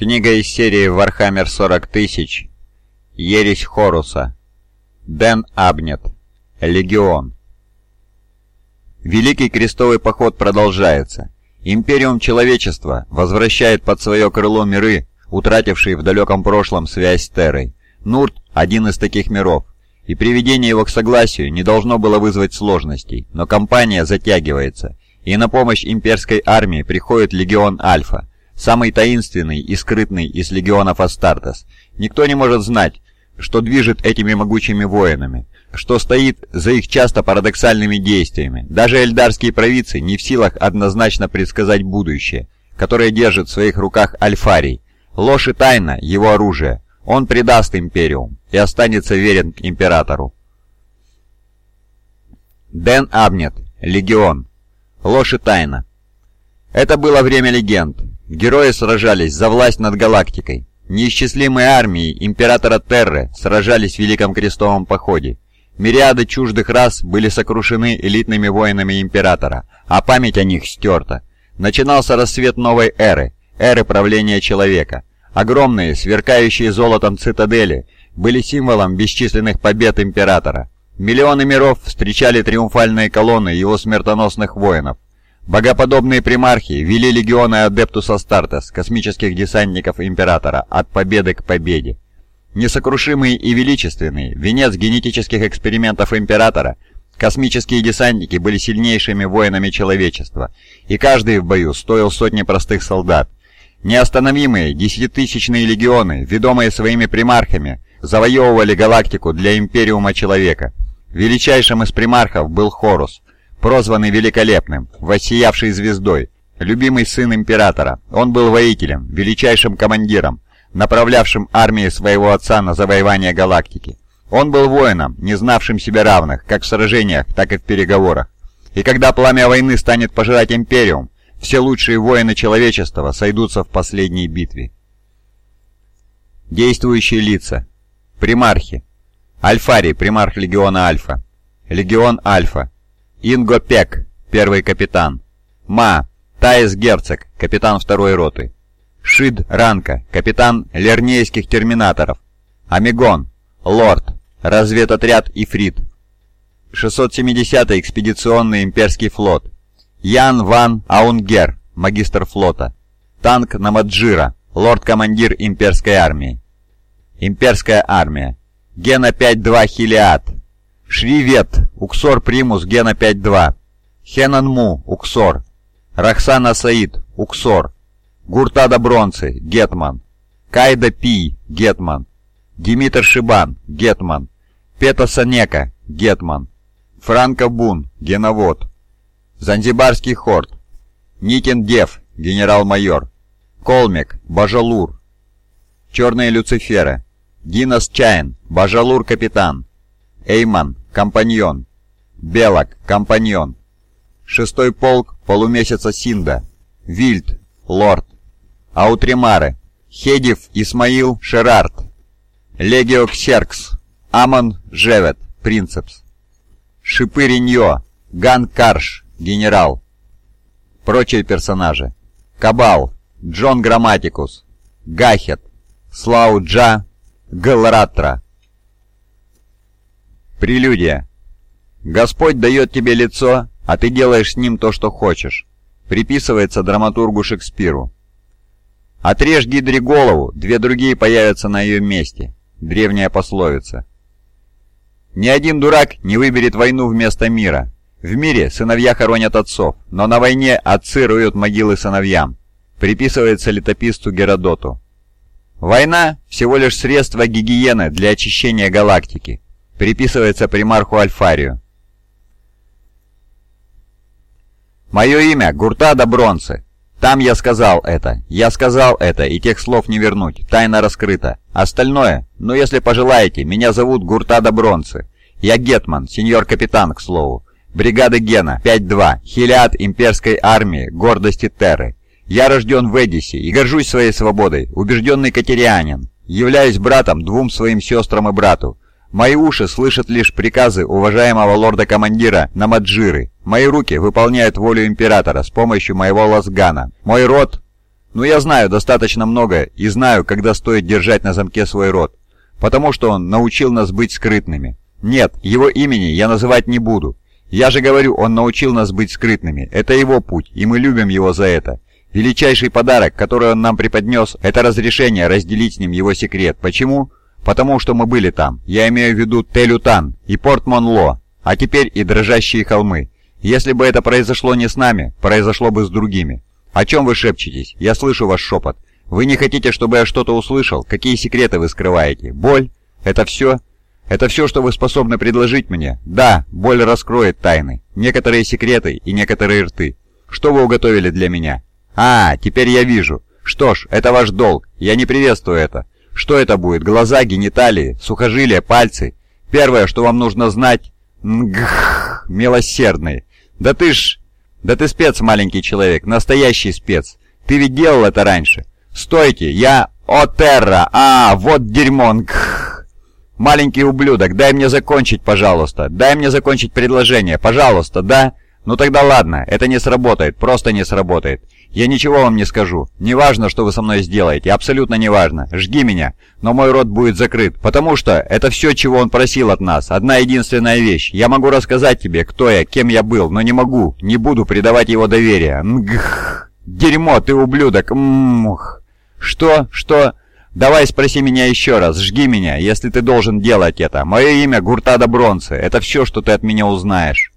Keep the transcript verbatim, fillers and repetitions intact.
Книга из серии Warhammer сорок тысяч. Ересь Хоруса. Дэн Абнет. Легион. Великий крестовый поход продолжается. Империум человечества возвращает под свое крыло миры, утратившие в далеком прошлом связь с Террой. Нурт – один из таких миров, и приведение его к согласию не должно было вызвать сложностей, но кампания затягивается, и на помощь имперской армии приходит Легион Альфа, самый таинственный и скрытный из легионов Астартес. Никто не может знать, что движет этими могучими воинами, что стоит за их часто парадоксальными действиями. Даже эльдарские провидцы не в силах однозначно предсказать будущее, которое держит в своих руках Альфарий. Ложь и тайна – его оружие. Он предаст Империум и останется верен Императору. Дэн Абнет. Легион. Ложь и тайна. Это было время легенд. Герои сражались за власть над галактикой. Неисчислимые армии Императора Терры сражались в Великом Крестовом Походе. Мириады чуждых рас были сокрушены элитными воинами Императора, а память о них стерта. Начинался рассвет новой эры, эры правления человека. Огромные, сверкающие золотом цитадели были символом бесчисленных побед Императора. Миллионы миров встречали триумфальные колонны его смертоносных воинов. Богоподобные примархи вели легионы Адептус Астартес, космических десантников Императора, от победы к победе. Несокрушимые и величественные, венец генетических экспериментов Императора, космические десантники были сильнейшими воинами человечества, и каждый в бою стоил сотни простых солдат. Неостановимые десятитысячные легионы, ведомые своими примархами, завоевывали галактику для Империума Человека. Величайшим из примархов был Хорус, прозванный Великолепным, воссиявший звездой, любимый сын Императора. Он был воителем, величайшим командиром, направлявшим армии своего отца на завоевание галактики. Он был воином, не знавшим себе равных, как в сражениях, так и в переговорах. И когда пламя войны станет пожирать Империум, все лучшие воины человечества сойдутся в последней битве. Действующие лица. Примархи. Альфарий, примарх Легиона Альфа. Легион Альфа. Инго Пек, первый капитан. Ма, Таис Герцог, капитан второй роты. Шид Ранка, капитан лернейских терминаторов. Амигон, лорд, разведотряд Ифрит. шестьсот семидесятый экспедиционный имперский флот. Ян Ван Аунгер, магистр флота. Танк Намаджира, лорд-командир имперской армии. Имперская армия. Гена пять два Хилиад. Шривет, Уксор Примус Гена пять два. Хенанму, Уксор. Рахсана Саид, Уксор. Гуртада Бронцы, Гетман. Кайда Пи, Гетман. Димитр Шибан, Гетман. Пета Санека, Гетман. Франко Бун, Геновод. Занзибарский Хорд. Никин Дев, генерал-майор. Колмек, Бажалур. Черные Люциферы. Динас Чайн, Бажалур капитан. Эйман, компаньон. Белок, компаньон. Шестой полк полумесяца Синда. Вильд, лорд. Аутримары. Хедив Исмаил Шерард. Легио Ксеркс. Амон Жевет, принцепс. Шипыриньо. Ган Карш, генерал. Прочие персонажи. Кабал. Джон Грамматикус. Гахет. Слауджа. Галратра. Прелюдия. Господь дает тебе лицо, а ты делаешь с ним то, что хочешь. Приписывается драматургу Шекспиру. Отрежь Гидре голову, две другие появятся на ее месте. Древняя пословица. Ни один дурак не выберет войну вместо мира. В мире сыновья хоронят отцов, но на войне отцы роют могилы сыновьям. Приписывается летописцу Геродоту. Война – всего лишь средство гигиены для очищения галактики. Приписывается примарху Альфарию. Мое имя Гуртада Бронцы. Там я сказал это. Я сказал это, и тех слов не вернуть. Тайна раскрыта. Остальное, ну если пожелаете, меня зовут Гуртада Бронцы. Я Гетман, сеньор-капитан, к слову. Бригады Гена, пять два, Хилиад имперской армии, гордости Терры. Я рожден в Эдисе и горжусь своей свободой, убежденный катерианин. Являюсь братом двум своим сестрам и брату. Мои уши слышат лишь приказы уважаемого лорда-командира Намаджиры. Мои руки выполняют волю Императора с помощью моего лазгана. Мой род Но я знаю достаточно много и знаю, когда стоит держать на замке свой рот, потому что он научил нас быть скрытными. Нет, его имени я называть не буду. Я же говорю, он научил нас быть скрытными. Это его путь, и мы любим его за это. Величайший подарок, который он нам преподнес, это разрешение разделить с ним его секрет. Почему? Потому что мы были там. Я имею в виду Тель-Утан и Порт Монло, а теперь и дрожащие холмы. Если бы это произошло не с нами, произошло бы с другими. О чем вы шепчетесь? Я слышу ваш шепот. Вы не хотите, чтобы я что-то услышал? Какие секреты вы скрываете? Боль? Это все? Это все, что вы способны предложить мне? Да, боль раскроет тайны. Некоторые секреты и некоторые рты. Что вы уготовили для меня? А, теперь я вижу. Что ж, это ваш долг. Я не приветствую это. Что это будет? Глаза, гениталии, сухожилия, пальцы? Первое, что вам нужно знать... Гх, милосердный. Да ты ж... Да ты спец, маленький человек, настоящий спец. Ты ведь делал это раньше. Стойте, я... О, терра! А, вот дерьмо! Гх. Маленький ублюдок, дай мне закончить, пожалуйста. Дай мне закончить предложение, пожалуйста, да? Ну тогда ладно, это не сработает, просто не сработает. Я ничего вам не скажу. Неважно, что вы со мной сделаете, абсолютно неважно. Жги меня, но мой рот будет закрыт, потому что это все, чего он просил от нас. Одна единственная вещь. Я могу рассказать тебе, кто я, кем я был, но не могу, не буду предавать его доверие. Мгх. Дерьмо, ты ублюдок. Мух. Что? Что? Давай спроси меня еще раз, жги меня, если ты должен делать это. Мое имя Гуртада Бронце, это все, что ты от меня узнаешь.